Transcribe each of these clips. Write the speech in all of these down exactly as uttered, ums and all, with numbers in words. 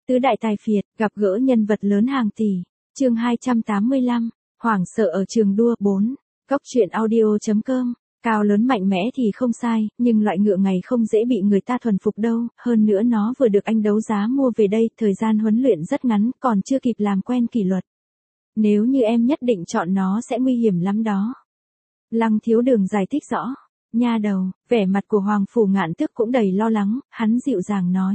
Tứ đại tài phiệt, gặp gỡ nhân vật lớn hàng tỷ. Chương hai trăm tám mươi lăm, hoảng sợ ở trường đua bốn. Góc truyện audio chấm com. Cao lớn mạnh mẽ thì không sai, nhưng loại ngựa này không dễ bị người ta thuần phục đâu, hơn nữa nó vừa được anh đấu giá mua về đây, thời gian huấn luyện rất ngắn, còn chưa kịp làm quen kỷ luật. Nếu như em nhất định chọn nó sẽ nguy hiểm lắm đó. Lăng Thiếu Đường giải thích rõ. Nha đầu, vẻ mặt của Hoàng Phủ Ngạn Tước cũng đầy lo lắng, hắn dịu dàng nói.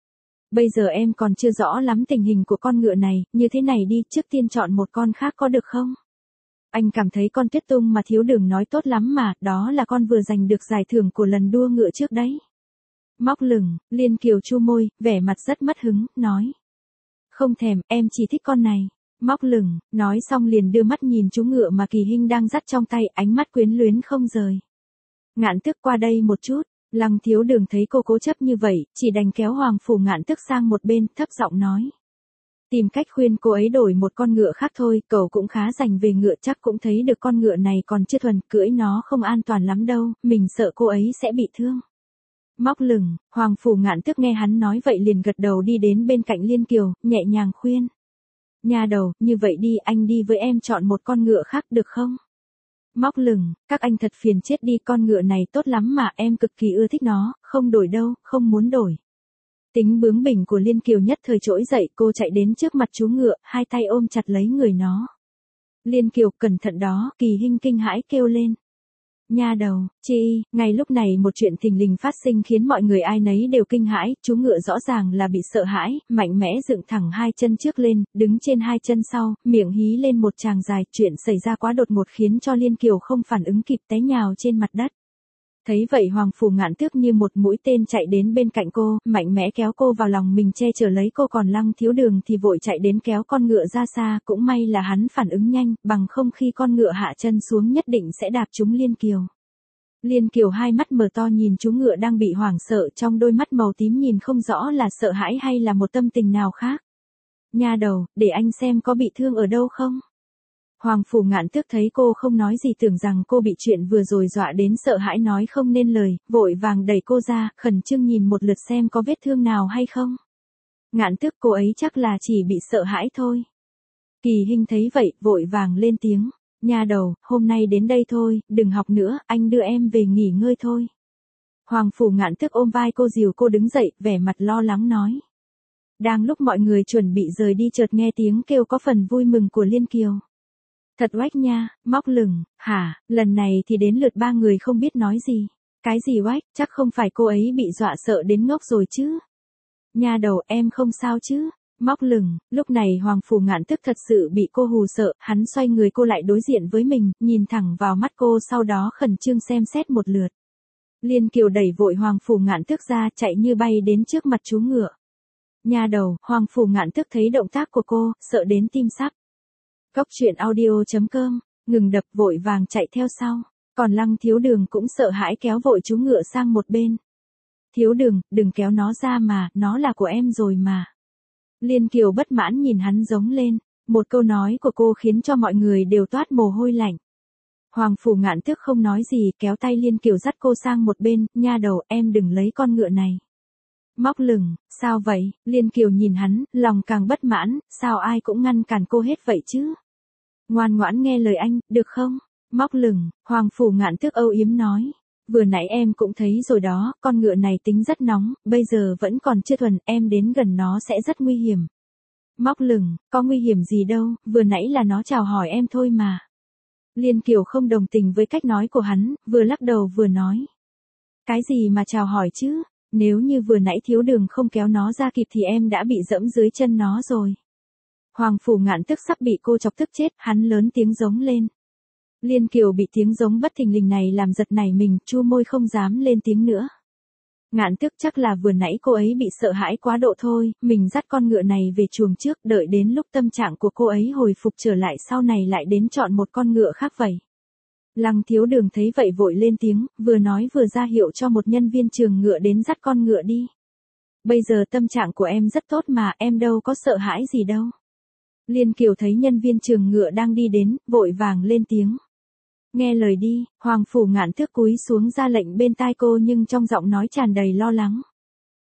Bây giờ em còn chưa rõ lắm tình hình của con ngựa này, như thế này đi, trước tiên chọn một con khác có được không? Anh cảm thấy con Tuyết Tung mà Thiếu Đường nói tốt lắm mà, đó là con vừa giành được giải thưởng của lần đua ngựa trước đấy. Móc lửng, Liên Kiều chu môi, vẻ mặt rất mất hứng, nói. Không thèm, em chỉ thích con này. Móc lửng, nói xong liền đưa mắt nhìn chú ngựa mà Kỳ Hinh đang dắt trong tay, ánh mắt quyến luyến không rời. Ngạn Tước qua đây một chút. Lăng Thiếu Đường thấy cô cố chấp như vậy, chỉ đành kéo Hoàng Phủ Ngạn Tước sang một bên, thấp giọng nói. Tìm cách khuyên cô ấy đổi một con ngựa khác thôi, cậu cũng khá rành về ngựa, chắc cũng thấy được con ngựa này còn chưa thuần, cưỡi nó không an toàn lắm đâu, mình sợ cô ấy sẽ bị thương. Móc lửng, Hoàng Phủ Ngạn Tước nghe hắn nói vậy liền gật đầu đi đến bên cạnh Liên Kiều, nhẹ nhàng khuyên. Nha đầu, như vậy đi, anh đi với em chọn một con ngựa khác được không? Móc lửng, các anh thật phiền chết đi, con ngựa này tốt lắm mà, em cực kỳ ưa thích nó, không đổi đâu, không muốn đổi. Tính bướng bỉnh của Liên Kiều nhất thời trỗi dậy, cô chạy đến trước mặt chú ngựa, hai tay ôm chặt lấy người nó. Liên Kiều, cẩn thận đó, Kỳ Hinh kinh hãi kêu lên. Nha đầu, chị, ngay lúc này một chuyện thình lình phát sinh khiến mọi người ai nấy đều kinh hãi, chú ngựa rõ ràng là bị sợ hãi, mạnh mẽ dựng thẳng hai chân trước lên, đứng trên hai chân sau, miệng hí lên một tràng dài, chuyện xảy ra quá đột ngột khiến cho Liên Kiều không phản ứng kịp té nhào trên mặt đất. Thấy vậy Hoàng Phủ Ngạn Tước như một mũi tên chạy đến bên cạnh cô, mạnh mẽ kéo cô vào lòng mình che chở lấy cô, còn Lăng Thiếu Đường thì vội chạy đến kéo con ngựa ra xa, cũng may là hắn phản ứng nhanh, bằng không khi con ngựa hạ chân xuống nhất định sẽ đạp trúng Liên Kiều. Liên Kiều hai mắt mở to nhìn chú ngựa đang bị hoảng sợ, trong đôi mắt màu tím nhìn không rõ là sợ hãi hay là một tâm tình nào khác. Nha đầu, để anh xem có bị thương ở đâu không? Hoàng Phủ Ngạn Tước thấy cô không nói gì tưởng rằng cô bị chuyện vừa rồi dọa đến sợ hãi nói không nên lời, vội vàng đẩy cô ra, khẩn trương nhìn một lượt xem có vết thương nào hay không. Ngạn Tước, cô ấy chắc là chỉ bị sợ hãi thôi. Kỳ Hinh thấy vậy, vội vàng lên tiếng. Nha đầu, hôm nay đến đây thôi, đừng học nữa, anh đưa em về nghỉ ngơi thôi. Hoàng Phủ Ngạn Tước ôm vai cô dìu cô đứng dậy, vẻ mặt lo lắng nói. Đang lúc mọi người chuẩn bị rời đi chợt nghe tiếng kêu có phần vui mừng của Liên Kiều. Thật oách nha, móc lửng, hả, lần này thì đến lượt ba người không biết nói gì. Cái gì oách, chắc không phải cô ấy bị dọa sợ đến ngốc rồi chứ. Nha đầu, em không sao chứ. Móc lửng, lúc này Hoàng Phủ Ngạn Tước thật sự bị cô hù sợ, hắn xoay người cô lại đối diện với mình, nhìn thẳng vào mắt cô sau đó khẩn trương xem xét một lượt. Liên Kiều đẩy vội Hoàng Phủ Ngạn Tước ra, chạy như bay đến trước mặt chú ngựa. Nha đầu, Hoàng Phủ Ngạn Tước thấy động tác của cô, sợ đến tim sắp. Góc truyện audio chấm com, ngừng đập vội vàng chạy theo sau, còn Lăng Thiếu Đường cũng sợ hãi kéo vội chú ngựa sang một bên. Thiếu Đường, đừng kéo nó ra mà, nó là của em rồi mà. Liên Kiều bất mãn nhìn hắn giống lên, một câu nói của cô khiến cho mọi người đều toát mồ hôi lạnh. Hoàng Phủ Ngạn Tước không nói gì, kéo tay Liên Kiều dắt cô sang một bên, nha đầu, em đừng lấy con ngựa này. Móc lửng, sao vậy? Liên Kiều nhìn hắn, lòng càng bất mãn, sao ai cũng ngăn cản cô hết vậy chứ? Ngoan ngoãn nghe lời anh, được không? Móc lửng, Hoàng Phủ Ngạn Tước âu yếm nói. Vừa nãy em cũng thấy rồi đó, con ngựa này tính rất nóng, bây giờ vẫn còn chưa thuần, em đến gần nó sẽ rất nguy hiểm. Móc lửng, có nguy hiểm gì đâu, vừa nãy là nó chào hỏi em thôi mà. Liên Kiều không đồng tình với cách nói của hắn, vừa lắc đầu vừa nói. Cái gì mà chào hỏi chứ, nếu như vừa nãy Thiếu Đường không kéo nó ra kịp thì em đã bị dẫm dưới chân nó rồi. Hoàng Phủ Ngạn Tước sắp bị cô chọc tức chết, hắn lớn tiếng giống lên. Liên Kiều bị tiếng giống bất thình lình này làm giật nảy mình, chu môi không dám lên tiếng nữa. Ngạn Tước, chắc là vừa nãy cô ấy bị sợ hãi quá độ thôi, mình dắt con ngựa này về chuồng trước, đợi đến lúc tâm trạng của cô ấy hồi phục trở lại sau này lại đến chọn một con ngựa khác vậy. Lăng Thiếu Đường thấy vậy vội lên tiếng, vừa nói vừa ra hiệu cho một nhân viên trường ngựa đến dắt con ngựa đi. Bây giờ tâm trạng của em rất tốt mà, em đâu có sợ hãi gì đâu. Liên Kiều thấy nhân viên trường ngựa đang đi đến, vội vàng lên tiếng. Nghe lời đi, Hoàng Phủ Ngạn Tước cúi xuống ra lệnh bên tai cô nhưng trong giọng nói tràn đầy lo lắng.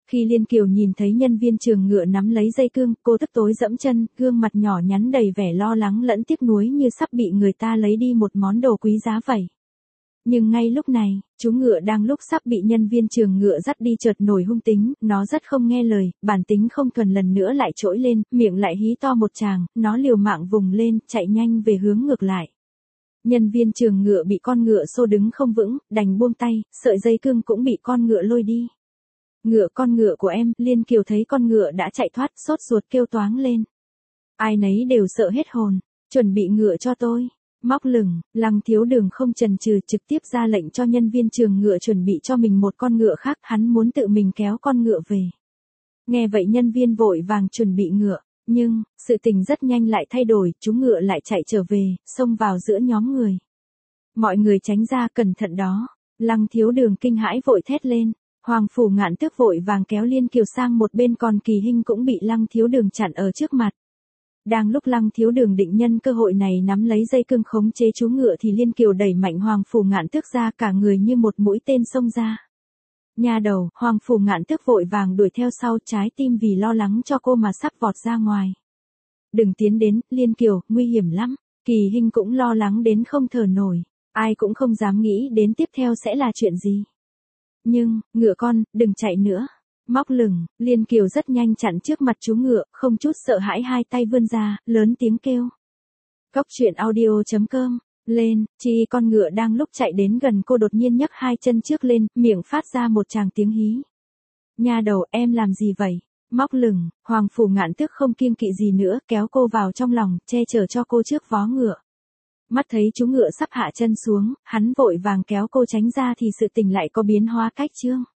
Khi Liên Kiều nhìn thấy nhân viên trường ngựa nắm lấy dây cương, cô tức tối dẫm chân, gương mặt nhỏ nhắn đầy vẻ lo lắng lẫn tiếc nuối như sắp bị người ta lấy đi một món đồ quý giá vậy. Nhưng ngay lúc này, chú ngựa đang lúc sắp bị nhân viên trường ngựa dắt đi chợt nổi hung tính, nó rất không nghe lời, bản tính không thuần lần nữa lại trỗi lên, miệng lại hí to một tràng, nó liều mạng vùng lên, chạy nhanh về hướng ngược lại. Nhân viên trường ngựa bị con ngựa xô đứng không vững, đành buông tay, sợi dây cương cũng bị con ngựa lôi đi. Ngựa con ngựa của em, Liên Kiều thấy con ngựa đã chạy thoát, sốt ruột kêu toáng lên. Ai nấy đều sợ hết hồn, chuẩn bị ngựa cho tôi. Móc lửng, Lăng Thiếu Đường không chần chừ trực tiếp ra lệnh cho nhân viên trường ngựa chuẩn bị cho mình một con ngựa khác, hắn muốn tự mình kéo con ngựa về. Nghe vậy nhân viên vội vàng chuẩn bị ngựa, nhưng, sự tình rất nhanh lại thay đổi, chú ngựa lại chạy trở về, xông vào giữa nhóm người. Mọi người tránh ra cẩn thận đó, Lăng Thiếu Đường kinh hãi vội thét lên, Hoàng Phủ Ngạn Tước vội vàng kéo Liên Kiều sang một bên còn Kỳ Hinh cũng bị Lăng Thiếu Đường chặn ở trước mặt. Đang lúc Lăng Thiếu Đường định nhân cơ hội này nắm lấy dây cương khống chế chú ngựa thì Liên Kiều đẩy mạnh Hoàng Phủ Ngạn Tước ra, cả người như một mũi tên xông ra. Nha đầu, Hoàng Phủ Ngạn Tước vội vàng đuổi theo sau, trái tim vì lo lắng cho cô mà sắp vọt ra ngoài. Đừng tiến đến, Liên Kiều, nguy hiểm lắm. Kỳ Hinh cũng lo lắng đến không thở nổi, ai cũng không dám nghĩ đến tiếp theo sẽ là chuyện gì. Nhưng, ngựa con, đừng chạy nữa. Móc lửng, Liên Kiều rất nhanh chặn trước mặt chú ngựa, không chút sợ hãi hai tay vươn ra, lớn tiếng kêu. Cốc truyện audio chấm com, lên, chi con ngựa đang lúc chạy đến gần cô đột nhiên nhấc hai chân trước lên, miệng phát ra một tràng tiếng hí. Nha đầu, em làm gì vậy? Móc lửng, Hoàng Phủ Ngạn Tước không kiêng kỵ gì nữa, kéo cô vào trong lòng, che chở cho cô trước vó ngựa. Mắt thấy chú ngựa sắp hạ chân xuống, hắn vội vàng kéo cô tránh ra thì sự tình lại có biến hóa cách chương.